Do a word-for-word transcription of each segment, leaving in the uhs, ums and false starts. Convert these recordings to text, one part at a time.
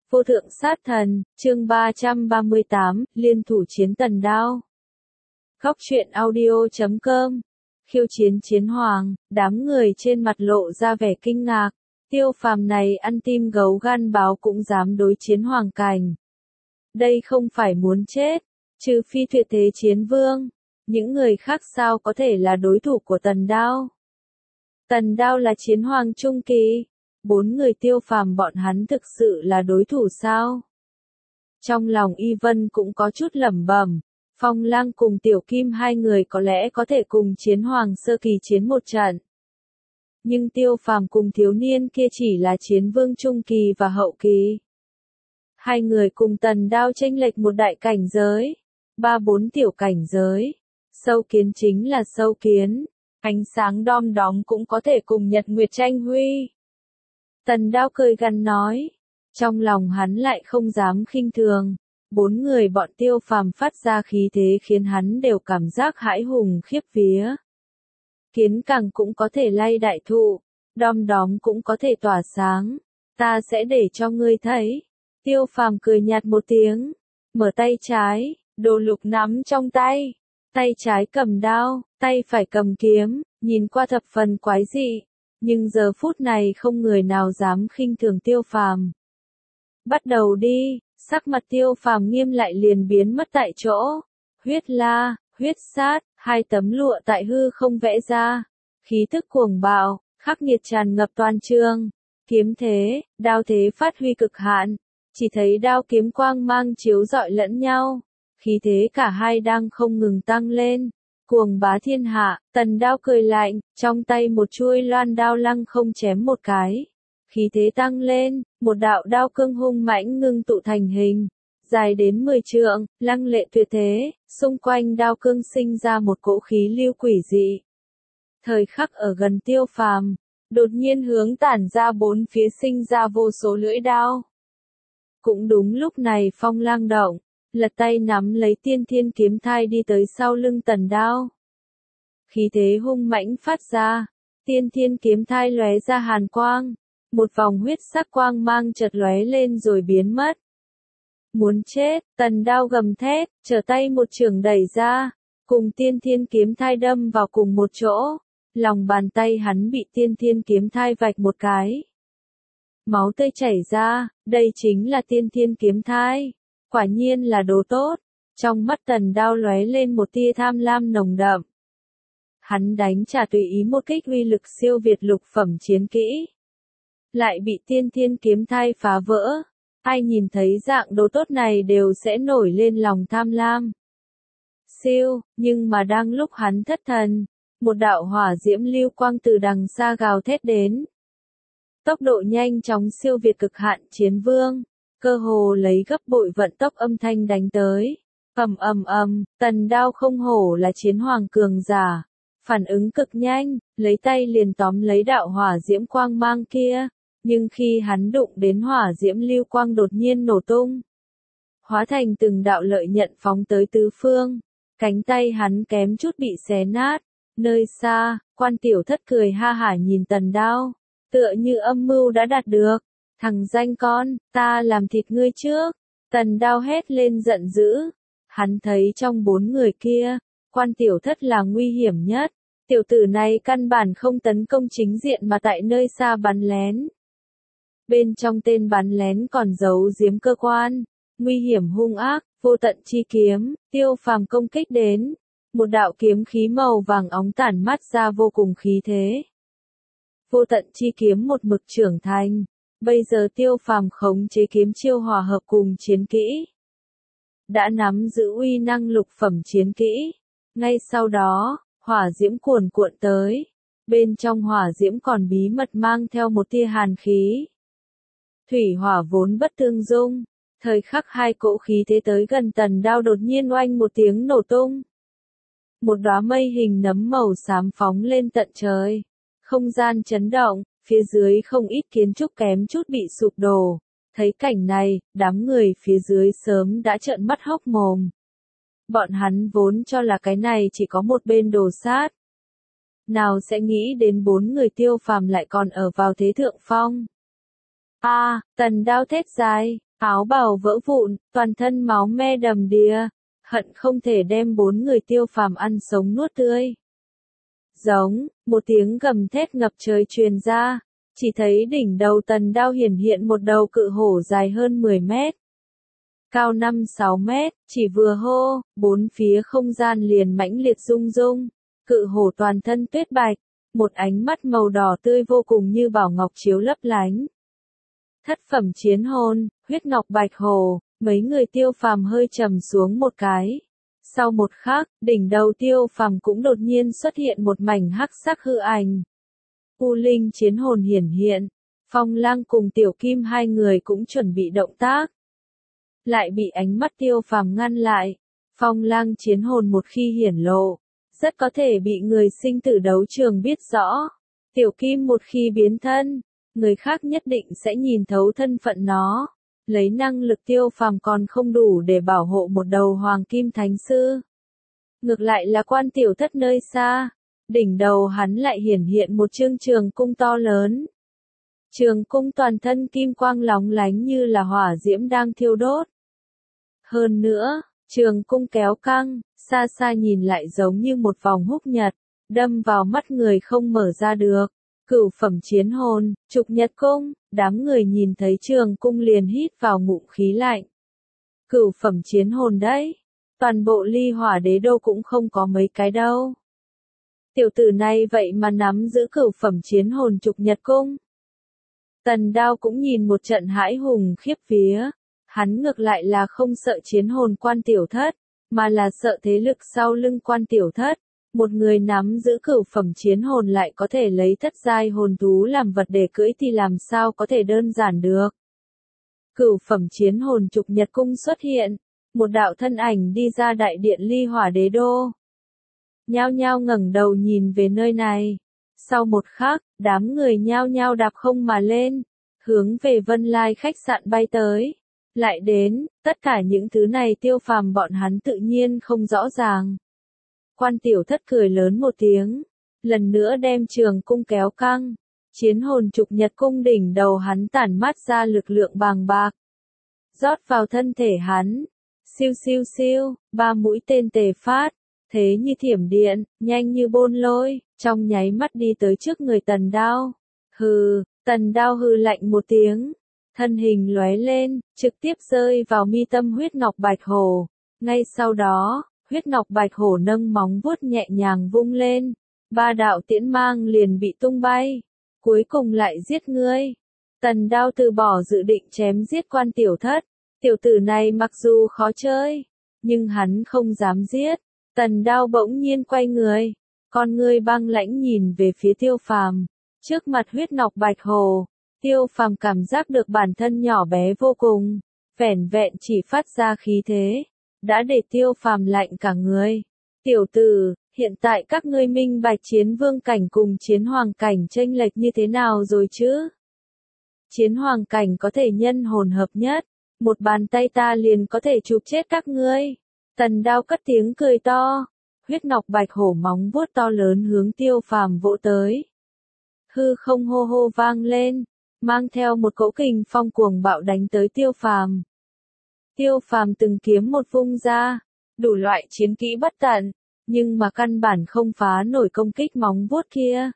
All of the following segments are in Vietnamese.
Vô thượng sát thần, chương ba trăm ba mươi tám, liên thủ chiến Tần Đao. Góc truyện audio chấm com. Khiêu chiến chiến hoàng, đám người trên mặt lộ ra vẻ kinh ngạc. Tiêu Phàm này ăn tim gấu gan báo cũng dám đối chiến hoàng cảnh. Đây không phải muốn chết, trừ phi tuyệt thế chiến vương. Những người khác sao có thể là đối thủ của Tần Đao? Tần Đao là chiến hoàng trung kỳ. Bốn người Tiêu Phàm bọn hắn thực sự là đối thủ sao? Trong lòng Y Vân cũng có chút lẩm bẩm, Phong Lang cùng Tiểu Kim hai người có lẽ có thể cùng chiến hoàng sơ kỳ chiến một trận. Nhưng Tiêu Phàm cùng thiếu niên kia chỉ là chiến vương trung kỳ và hậu kỳ. Hai người cùng Tần Đao chênh lệch một đại cảnh giới, ba bốn tiểu cảnh giới. Sâu kiến chính là sâu kiến, ánh sáng đom đóm cũng có thể cùng Nhật Nguyệt tranh huy. Tần Đao cười gằn nói, trong lòng hắn lại không dám khinh thường, bốn người bọn Tiêu Phàm phát ra khí thế khiến hắn đều cảm giác hãi hùng khiếp vía. Kiến càng cũng có thể lay đại thụ, đom đóm cũng có thể tỏa sáng, ta sẽ để cho ngươi thấy. Tiêu Phàm cười nhạt một tiếng, mở tay trái, đồ lục nắm trong tay, tay trái cầm đao, tay phải cầm kiếm, nhìn qua thập phần quái dị. Nhưng giờ phút này không người nào dám khinh thường Tiêu Phàm. Bắt đầu đi, sắc mặt Tiêu Phàm nghiêm lại liền biến mất tại chỗ. Huyết la, huyết sát, hai tấm lụa tại hư không vẽ ra. Khí tức cuồng bạo, khắc nghiệt tràn ngập toàn trường. Kiếm thế, đao thế phát huy cực hạn. Chỉ thấy đao kiếm quang mang chiếu rọi lẫn nhau. Khí thế cả hai đang không ngừng tăng lên. Cuồng bá thiên hạ, Tần Đao cười lạnh, trong tay một chuôi loan đao lăng không chém một cái. Khí thế tăng lên, một đạo đao cương hung mãnh ngưng tụ thành hình, dài đến mười trượng, lăng lệ tuyệt thế, xung quanh đao cương sinh ra một cỗ khí lưu quỷ dị. Thời khắc ở gần Tiêu Phàm, đột nhiên hướng tản ra bốn phía sinh ra vô số lưỡi đao. Cũng đúng lúc này Phong Lang động, lật tay nắm lấy Tiên Thiên kiếm thai đi tới sau lưng Tần Đao. Khí thế hung mãnh phát ra, Tiên Thiên kiếm thai lóe ra hàn quang, một vòng huyết sắc quang mang chợt lóe lên rồi biến mất. Muốn chết, Tần Đao gầm thét, trở tay một chưởng đẩy ra, cùng Tiên Thiên kiếm thai đâm vào cùng một chỗ, lòng bàn tay hắn bị Tiên Thiên kiếm thai vạch một cái. Máu tươi chảy ra, đây chính là Tiên Thiên kiếm thai. Quả nhiên là đồ tốt, trong mắt Tần Đao lóe lên một tia tham lam nồng đậm. Hắn đánh trả tùy ý một kích uy lực siêu việt lục phẩm chiến kỹ. Lại bị Tiên Thiên kiếm thai phá vỡ, ai nhìn thấy dạng đồ tốt này đều sẽ nổi lên lòng tham lam. Siêu, nhưng mà đang lúc hắn thất thần, một đạo hỏa diễm lưu quang từ đằng xa gào thét đến. Tốc độ nhanh chóng siêu việt cực hạn chiến vương. Cơ hồ lấy gấp bội vận tốc âm thanh đánh tới. Ầm ầm ầm, Tần Đao không hổ là chiến hoàng cường giả, phản ứng cực nhanh, lấy tay liền tóm lấy đạo hỏa diễm quang mang kia, nhưng khi hắn đụng đến hỏa diễm lưu quang đột nhiên nổ tung, hóa thành từng đạo lợi nhận phóng tới tứ phương, cánh tay hắn kém chút bị xé nát. Nơi xa, Quan Tiểu Thất cười ha hả nhìn Tần Đao, tựa như âm mưu đã đạt được. Thằng danh con, ta làm thịt ngươi trước. Tần Đao hét lên giận dữ. Hắn thấy trong bốn người kia, Quan Tiểu Thất là nguy hiểm nhất. Tiểu tử này căn bản không tấn công chính diện mà tại nơi xa bắn lén. Bên trong tên bắn lén còn giấu giếm cơ quan. Nguy hiểm hung ác, vô tận chi kiếm, Tiêu Phàm công kích đến. Một đạo kiếm khí màu vàng óng tản mắt ra vô cùng khí thế. Vô tận chi kiếm một mực trưởng thành. Bây giờ Tiêu Phàm khống chế kiếm chiêu hòa hợp cùng chiến kỹ. Đã nắm giữ uy năng lục phẩm chiến kỹ. Ngay sau đó, hỏa diễm cuồn cuộn tới. Bên trong hỏa diễm còn bí mật mang theo một tia hàn khí. Thủy hỏa vốn bất tương dung. Thời khắc hai cỗ khí thế tới gần Tần Đao đột nhiên oanh một tiếng nổ tung. Một đóa mây hình nấm màu xám phóng lên tận trời. Không gian chấn động. Phía dưới không ít kiến trúc kém chút bị sụp đổ. Thấy cảnh này, đám người phía dưới sớm đã trợn mắt hốc mồm. Bọn hắn vốn cho là cái này chỉ có một bên đồ sát. Nào sẽ nghĩ đến bốn người Tiêu Phàm lại còn ở vào thế thượng phong. A, à, Tần Đao thét dài, áo bào vỡ vụn, toàn thân máu me đầm đìa, hận không thể đem bốn người Tiêu Phàm ăn sống nuốt tươi. Giống, một tiếng gầm thét ngập trời truyền ra, chỉ thấy đỉnh đầu Tần Đao hiển hiện một đầu cự hổ dài hơn mười mét, cao năm sáu mét, chỉ vừa hô, bốn phía không gian liền mãnh liệt rung rung, cự hổ toàn thân tuyết bạch, một ánh mắt màu đỏ tươi vô cùng như bảo ngọc chiếu lấp lánh. Thất phẩm chiến hồn, huyết ngọc bạch hổ, mấy người Tiêu Phàm hơi trầm xuống một cái. Sau một khắc, đỉnh đầu Tiêu Phàm cũng đột nhiên xuất hiện một mảnh hắc sắc hư ảnh. U linh chiến hồn hiển hiện, Phong Lang cùng Tiểu Kim hai người cũng chuẩn bị động tác. Lại bị ánh mắt Tiêu Phàm ngăn lại. Phong Lang chiến hồn một khi hiển lộ, rất có thể bị người sinh tử đấu trường biết rõ. Tiểu Kim một khi biến thân, người khác nhất định sẽ nhìn thấu thân phận nó. Lấy năng lực Tiêu Phàm còn không đủ để bảo hộ một đầu hoàng kim thánh sư. Ngược lại là Quan Tiểu Thất nơi xa, đỉnh đầu hắn lại hiển hiện một chương trường cung to lớn. Trường cung toàn thân kim quang lóng lánh như là hỏa diễm đang thiêu đốt. Hơn nữa, trường cung kéo căng, xa xa nhìn lại giống như một vòng húc nhật, đâm vào mắt người không mở ra được. Cửu phẩm chiến hồn, trục nhật cung, đám người nhìn thấy trường cung liền hít vào ngụm khí lạnh. Cửu phẩm chiến hồn đấy, toàn bộ Ly Hỏa Đế Đô cũng không có mấy cái đâu. Tiểu tử này vậy mà nắm giữ cửu phẩm chiến hồn trục nhật cung. Tần Đao cũng nhìn một trận hãi hùng khiếp vía, hắn ngược lại là không sợ chiến hồn Quan Tiểu Thất, mà là sợ thế lực sau lưng Quan Tiểu Thất. Một người nắm giữ cửu phẩm chiến hồn lại có thể lấy thất giai hồn thú làm vật để cưỡi thì làm sao có thể đơn giản được. Cửu phẩm chiến hồn trục nhật cung xuất hiện, một đạo thân ảnh đi ra đại điện Ly Hỏa Đế Đô. Nhao nhao ngẩng đầu nhìn về nơi này. Sau một khắc, đám người nhao nhao đạp không mà lên, hướng về Vân Lai khách sạn bay tới. Lại đến, tất cả những thứ này Tiêu Phàm bọn hắn tự nhiên không rõ ràng. Quan Tiểu Thất cười lớn một tiếng, lần nữa đem trường cung kéo căng, chiến hồn trục nhật cung đỉnh đầu hắn tản mát ra lực lượng bàng bạc, rót vào thân thể hắn, siêu siêu siêu, ba mũi tên tề phát, thế như thiểm điện, nhanh như bôn lôi, trong nháy mắt đi tới trước người Tần Đao. Hừ, Tần Đao hừ lạnh một tiếng, thân hình lóe lên, trực tiếp rơi vào mi tâm huyết ngọc bạch hổ, ngay sau đó. Huyết ngọc bạch hổ nâng móng vuốt nhẹ nhàng vung lên, ba đạo tiễn mang liền bị tung bay, cuối cùng lại giết ngươi. Tần Đao từ bỏ dự định chém giết Quan Tiểu Thất, tiểu tử này mặc dù khó chơi, nhưng hắn không dám giết. Tần Đao bỗng nhiên quay người, con ngươi băng lãnh nhìn về phía Tiêu Phàm, trước mặt huyết ngọc bạch hổ, Tiêu Phàm cảm giác được bản thân nhỏ bé vô cùng, vẻn vẹn chỉ phát ra khí thế. Đã để Tiêu Phàm lạnh cả người. Tiểu tử, hiện tại các ngươi minh bạch chiến vương cảnh cùng chiến hoàng cảnh chênh lệch như thế nào rồi chứ? Chiến hoàng cảnh có thể nhân hồn hợp nhất, một bàn tay ta liền có thể chụp chết các ngươi. Tần Đao cất tiếng cười to, huyết ngọc bạch hổ móng vuốt to lớn hướng Tiêu Phàm vỗ tới. Hư không hô hô vang lên, mang theo một cỗ kình phong cuồng bạo đánh tới Tiêu Phàm. Tiêu Phàm từng kiếm một vung ra, đủ loại chiến kỹ bất tận, nhưng mà căn bản không phá nổi công kích móng vuốt kia.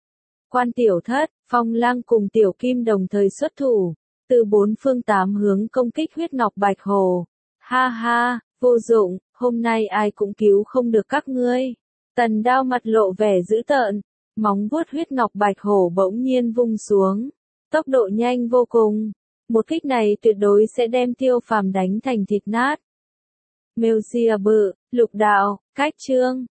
Quan Tiểu Thất, Phong Lang cùng Tiểu Kim đồng thời xuất thủ, từ bốn phương tám hướng công kích huyết ngọc bạch hổ. Ha ha, vô dụng, hôm nay ai cũng cứu không được các ngươi. Tần Đao mặt lộ vẻ dữ tợn, móng vuốt huyết ngọc bạch hổ bỗng nhiên vung xuống, tốc độ nhanh vô cùng. Một kích này tuyệt đối sẽ đem Tiêu Phàm đánh thành thịt nát. Mêu Sia bự, lục đạo, cách chương.